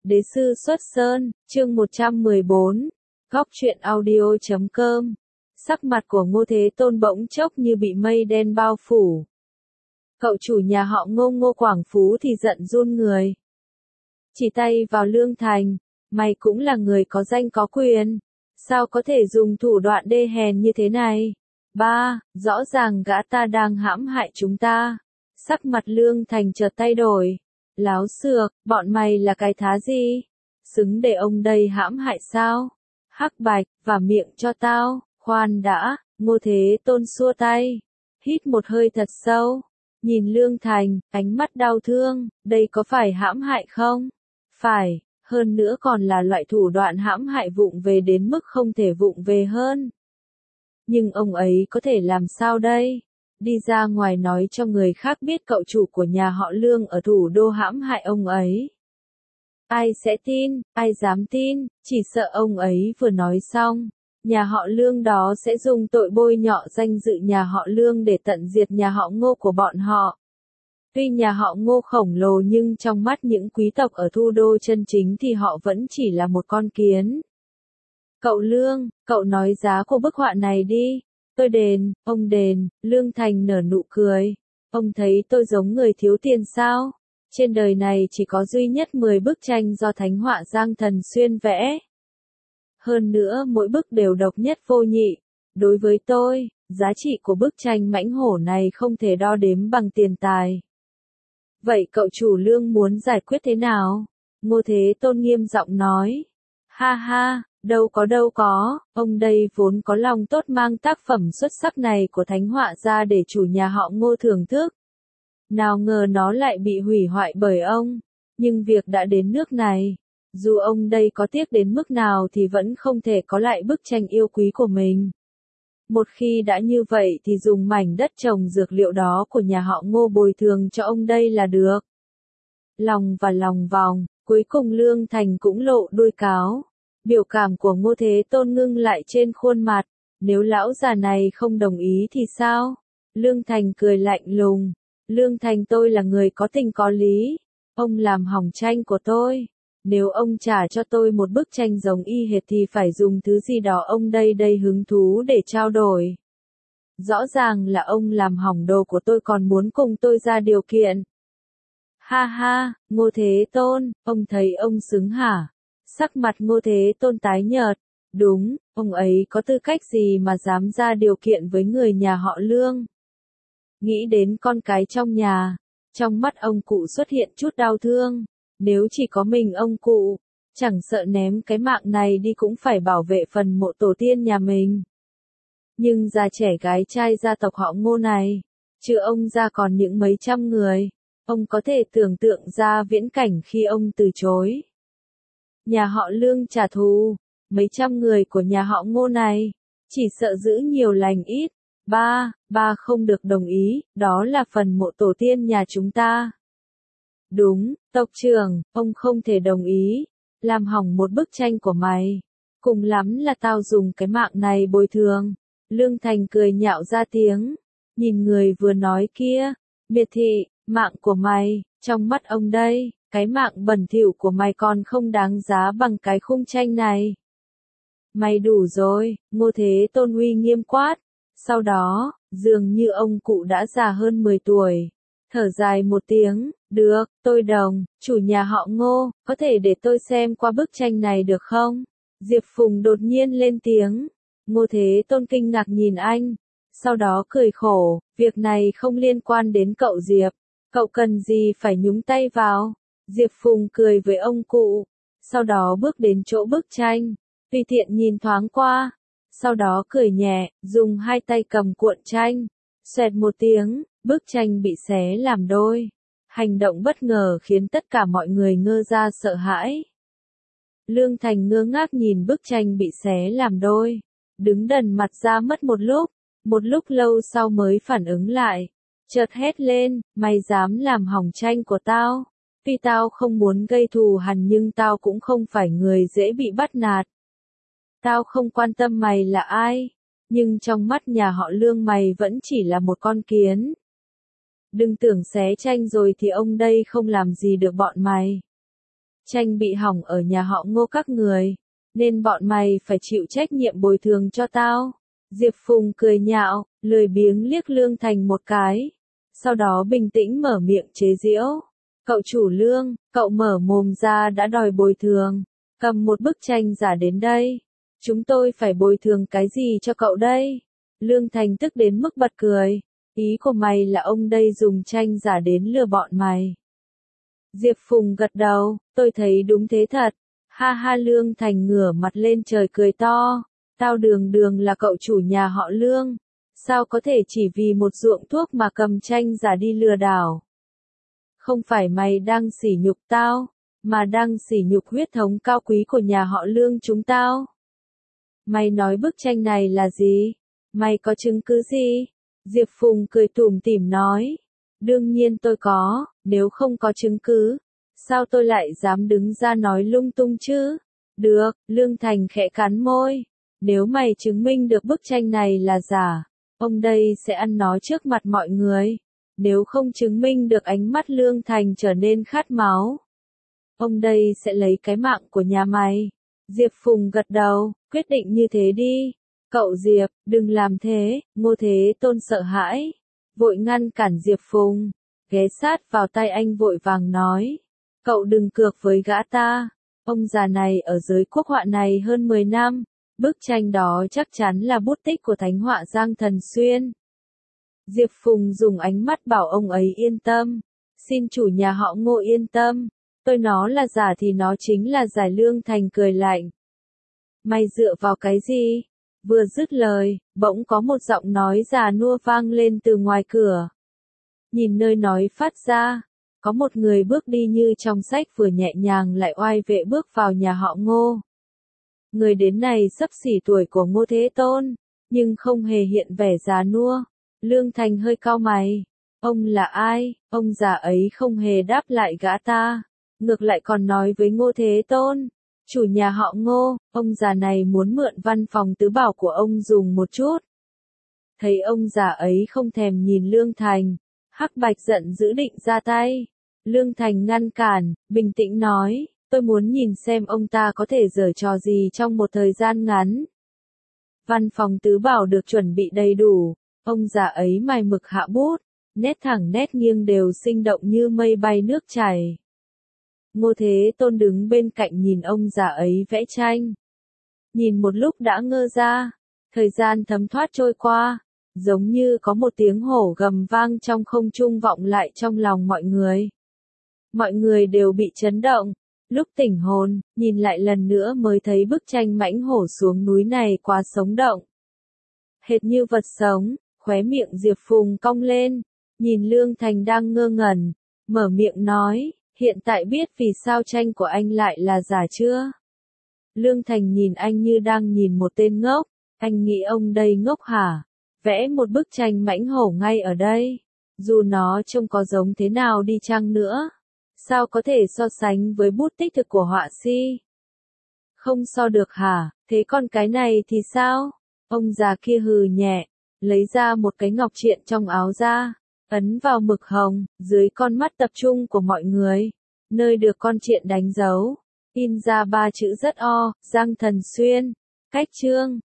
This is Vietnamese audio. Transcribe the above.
Đế sư xuất sơn, chương 114, góc truyện audio.com. Sắc mặt của Ngô Thế Tôn bỗng chốc như bị mây đen bao phủ. Cậu chủ nhà họ Ngô, Ngô Quảng Phú thì giận run người. Chỉ tay vào Lương Thành, mày cũng là người có danh có quyền, sao có thể dùng thủ đoạn đê hèn như thế này? Rõ ràng gã ta đang hãm hại chúng ta. Sắc mặt Lương Thành chợt thay đổi. Láo xược, bọn mày là cái thá gì? Xứng để ông đây hãm hại sao? Hắc Bạch, và miệng cho tao. Khoan đã, Ngô Thế Tôn xua tay. Hít một hơi thật sâu. Nhìn Lương Thành, ánh mắt đau thương, đây có phải hãm hại không? Phải, hơn nữa còn là loại thủ đoạn hãm hại vụng về đến mức không thể vụng về hơn. Nhưng ông ấy có thể làm sao đây? Đi ra ngoài nói cho người khác biết cậu chủ của nhà họ Lương ở thủ đô hãm hại ông ấy. Ai sẽ tin, ai dám tin, chỉ sợ ông ấy vừa nói xong, nhà họ Lương đó sẽ dùng tội bôi nhọ danh dự nhà họ Lương để tận diệt nhà họ Ngô của bọn họ. Tuy nhà họ Ngô khổng lồ nhưng trong mắt những quý tộc ở thủ đô chân chính thì họ vẫn chỉ là một con kiến. Cậu Lương, cậu nói giá của bức họa này đi. Tôi đền, ông đền. Lương Thành nở nụ cười. Ông thấy tôi giống người thiếu tiền sao? Trên đời này chỉ có duy nhất 10 bức tranh do thánh họa Giang Thần Xuyên vẽ. Hơn nữa mỗi bức đều độc nhất vô nhị. Đối với tôi, giá trị của bức tranh mãnh hổ này không thể đo đếm bằng tiền tài. Vậy cậu chủ Lương muốn giải quyết thế nào? Ngô Thế Tôn nghiêm giọng nói. Ha ha. Đâu có, ông đây vốn có lòng tốt mang tác phẩm xuất sắc này của thánh họa ra để chủ nhà họ Ngô thưởng thức. Nào ngờ nó lại bị hủy hoại bởi ông. Nhưng việc đã đến nước này, dù ông đây có tiếc đến mức nào thì vẫn không thể có lại bức tranh yêu quý của mình. Một khi đã như vậy thì dùng mảnh đất trồng dược liệu đó của nhà họ Ngô bồi thường cho ông đây là được. Lòng vòng, cuối cùng Lương Thành cũng lộ đuôi cáo. Biểu cảm của Ngô Thế Tôn ngưng lại trên khuôn mặt, nếu lão già này không đồng ý thì sao? Lương Thành cười lạnh lùng, Lương Thành tôi là người có tình có lý, ông làm hỏng tranh của tôi, nếu ông trả cho tôi một bức tranh giống y hệt thì phải dùng thứ gì đó ông đây hứng thú để trao đổi. Rõ ràng là ông làm hỏng đồ của tôi còn muốn cùng tôi ra điều kiện. Ha ha, Ngô Thế Tôn, ông thấy ông xứng hả? Sắc mặt Ngô Thế Tôn tái nhợt. Đúng, ông ấy có tư cách gì mà dám ra điều kiện với người nhà họ Lương? Nghĩ đến con cái trong nhà, trong mắt ông cụ xuất hiện chút đau thương. Nếu chỉ có mình ông cụ, chẳng sợ ném cái mạng này đi cũng phải bảo vệ phần mộ tổ tiên nhà mình. Nhưng già trẻ gái trai gia tộc họ Ngô này, chứ ông ra còn những mấy trăm người, ông có thể tưởng tượng ra viễn cảnh khi ông từ chối. Nhà họ Lương trả thù, mấy trăm người của nhà họ Ngô này, chỉ sợ giữ nhiều lành ít. Ba không được đồng ý, đó là phần mộ tổ tiên nhà chúng ta. Đúng, tộc trưởng, ông không thể đồng ý, làm hỏng một bức tranh của mày. Cùng lắm là tao dùng cái mạng này bồi thường. Lương Thành cười nhạo ra tiếng, nhìn người vừa nói kia, miệt thị, mạng của mày, trong mắt ông đây. Cái mạng bẩn thỉu của mày còn không đáng giá bằng cái khung tranh này. Mày đủ rồi, Ngô Thế Tôn uy nghiêm quát. Sau đó, dường như ông cụ đã già hơn 10 tuổi. Thở dài một tiếng, được, tôi đồng, chủ nhà họ Ngô, có thể để tôi xem qua bức tranh này được không? Diệp Phùng đột nhiên lên tiếng. Ngô Thế Tôn kinh ngạc nhìn anh. Sau đó cười khổ, việc này không liên quan đến cậu Diệp. Cậu cần gì phải nhúng tay vào? Diệp Phùng cười với ông cụ, sau đó bước đến chỗ bức tranh, tùy tiện nhìn thoáng qua, sau đó cười nhẹ, dùng hai tay cầm cuộn tranh, xoẹt một tiếng, bức tranh bị xé làm đôi. Hành động bất ngờ khiến tất cả mọi người ngơ ra sợ hãi. Lương Thành ngơ ngác nhìn bức tranh bị xé làm đôi, đứng đần mặt ra mất một lúc lâu sau mới phản ứng lại, chợt hét lên, mày dám làm hỏng tranh của tao? Tuy tao không muốn gây thù hằn nhưng tao cũng không phải người dễ bị bắt nạt. Tao không quan tâm mày là ai, nhưng trong mắt nhà họ Lương mày vẫn chỉ là một con kiến. Đừng tưởng xé tranh rồi thì ông đây không làm gì được bọn mày. tranh bị hỏng ở nhà họ Ngô các người, nên bọn mày phải chịu trách nhiệm bồi thường cho tao. Diệp Phùng cười nhạo, lười biếng liếc Lương Thành một cái, sau đó bình tĩnh mở miệng chế giễu. Cậu chủ Lương, cậu mở mồm ra đã đòi bồi thường, cầm một bức tranh giả đến đây. Chúng tôi phải bồi thường cái gì cho cậu đây? Lương Thành tức đến mức bật cười, ý của mày là ông đây dùng tranh giả đến lừa bọn mày. Diệp Phùng gật đầu, tôi thấy đúng thế thật. Ha ha, Lương Thành ngửa mặt lên trời cười to, tao đường đường là cậu chủ nhà họ Lương, sao có thể chỉ vì một ruộng thuốc mà cầm tranh giả đi lừa đảo. Không phải mày đang sỉ nhục tao, mà đang sỉ nhục huyết thống cao quý của nhà họ Lương chúng tao. Mày nói bức tranh này là gì? Mày có chứng cứ gì? Diệp Phùng cười tủm tỉm nói. Đương nhiên tôi có, nếu không có chứng cứ, sao tôi lại dám đứng ra nói lung tung chứ? Được, Lương Thành khẽ cắn môi. Nếu mày chứng minh được bức tranh này là giả, ông đây sẽ ăn nó trước mặt mọi người. Nếu không chứng minh được, ánh mắt Lương Thành trở nên khát máu, ông đây sẽ lấy cái mạng của nhà mày. Diệp Phùng gật đầu, quyết định như thế đi. Cậu Diệp, đừng làm thế. Ngô Thế Tôn sợ hãi, vội ngăn cản Diệp Phùng, ghé sát vào tay anh vội vàng nói. Cậu đừng cược với gã ta. Ông già này ở giới quốc họa này hơn 10 năm. Bức tranh đó chắc chắn là bút tích của thánh họa Giang Thần Xuyên. Diệp Phùng dùng ánh mắt bảo ông ấy yên tâm. Xin chủ nhà họ Ngô yên tâm. Tôi nó là giả thì nó chính là giả. Lương Thành cười lạnh. Mày dựa vào cái gì? Vừa dứt lời, bỗng có một giọng nói già nua vang lên từ ngoài cửa. Nhìn nơi nói phát ra, có một người bước đi như trong sách, vừa nhẹ nhàng lại oai vệ bước vào nhà họ Ngô. Người đến này xấp xỉ tuổi của Ngô Thế Tôn, nhưng không hề hiện vẻ già nua. Lương Thành hơi cau mày. Ông là ai? Ông già ấy không hề đáp lại gã ta, ngược lại còn nói với Ngô Thế Tôn. Chủ nhà họ Ngô, ông già này muốn mượn văn phòng tứ bảo của ông dùng một chút. Thấy ông già ấy không thèm nhìn Lương Thành, Hắc Bạch giận dữ định ra tay. Lương Thành ngăn cản, bình tĩnh nói, tôi muốn nhìn xem ông ta có thể giở trò gì trong một thời gian ngắn. Văn phòng tứ bảo được chuẩn bị đầy đủ, ông già ấy mài mực hạ bút, nét thẳng nét nghiêng đều sinh động như mây bay nước chảy. Ngô Thế Tôn đứng bên cạnh nhìn ông già ấy vẽ tranh. Nhìn một lúc đã ngơ ra, thời gian thấm thoát trôi qua, giống như có một tiếng hổ gầm vang trong không trung vọng lại trong lòng mọi người. Mọi người đều bị chấn động, lúc tỉnh hồn, nhìn lại lần nữa mới thấy bức tranh mãnh hổ xuống núi này quá sống động. Hệt như vật sống, khóe miệng Diệp Phùng cong lên, nhìn Lương Thành đang ngơ ngẩn, mở miệng nói. Hiện tại biết vì sao tranh của anh lại là giả chưa? Lương Thành nhìn anh như đang nhìn một tên ngốc. Anh nghĩ ông đây ngốc hả? Vẽ một bức tranh mãnh hổ ngay ở đây. Dù nó trông có giống thế nào đi chăng nữa, sao có thể so sánh với bút tích thực của họa sĩ? Không so được hả? Thế còn cái này thì sao? Ông già kia hừ nhẹ, lấy ra một cái ngọc triện trong áo ra. Ấn vào mực hồng, dưới con mắt tập trung của mọi người, nơi được con triện đánh dấu, in ra 3 chữ rất o, Giang Thần Xuyên, cách chương.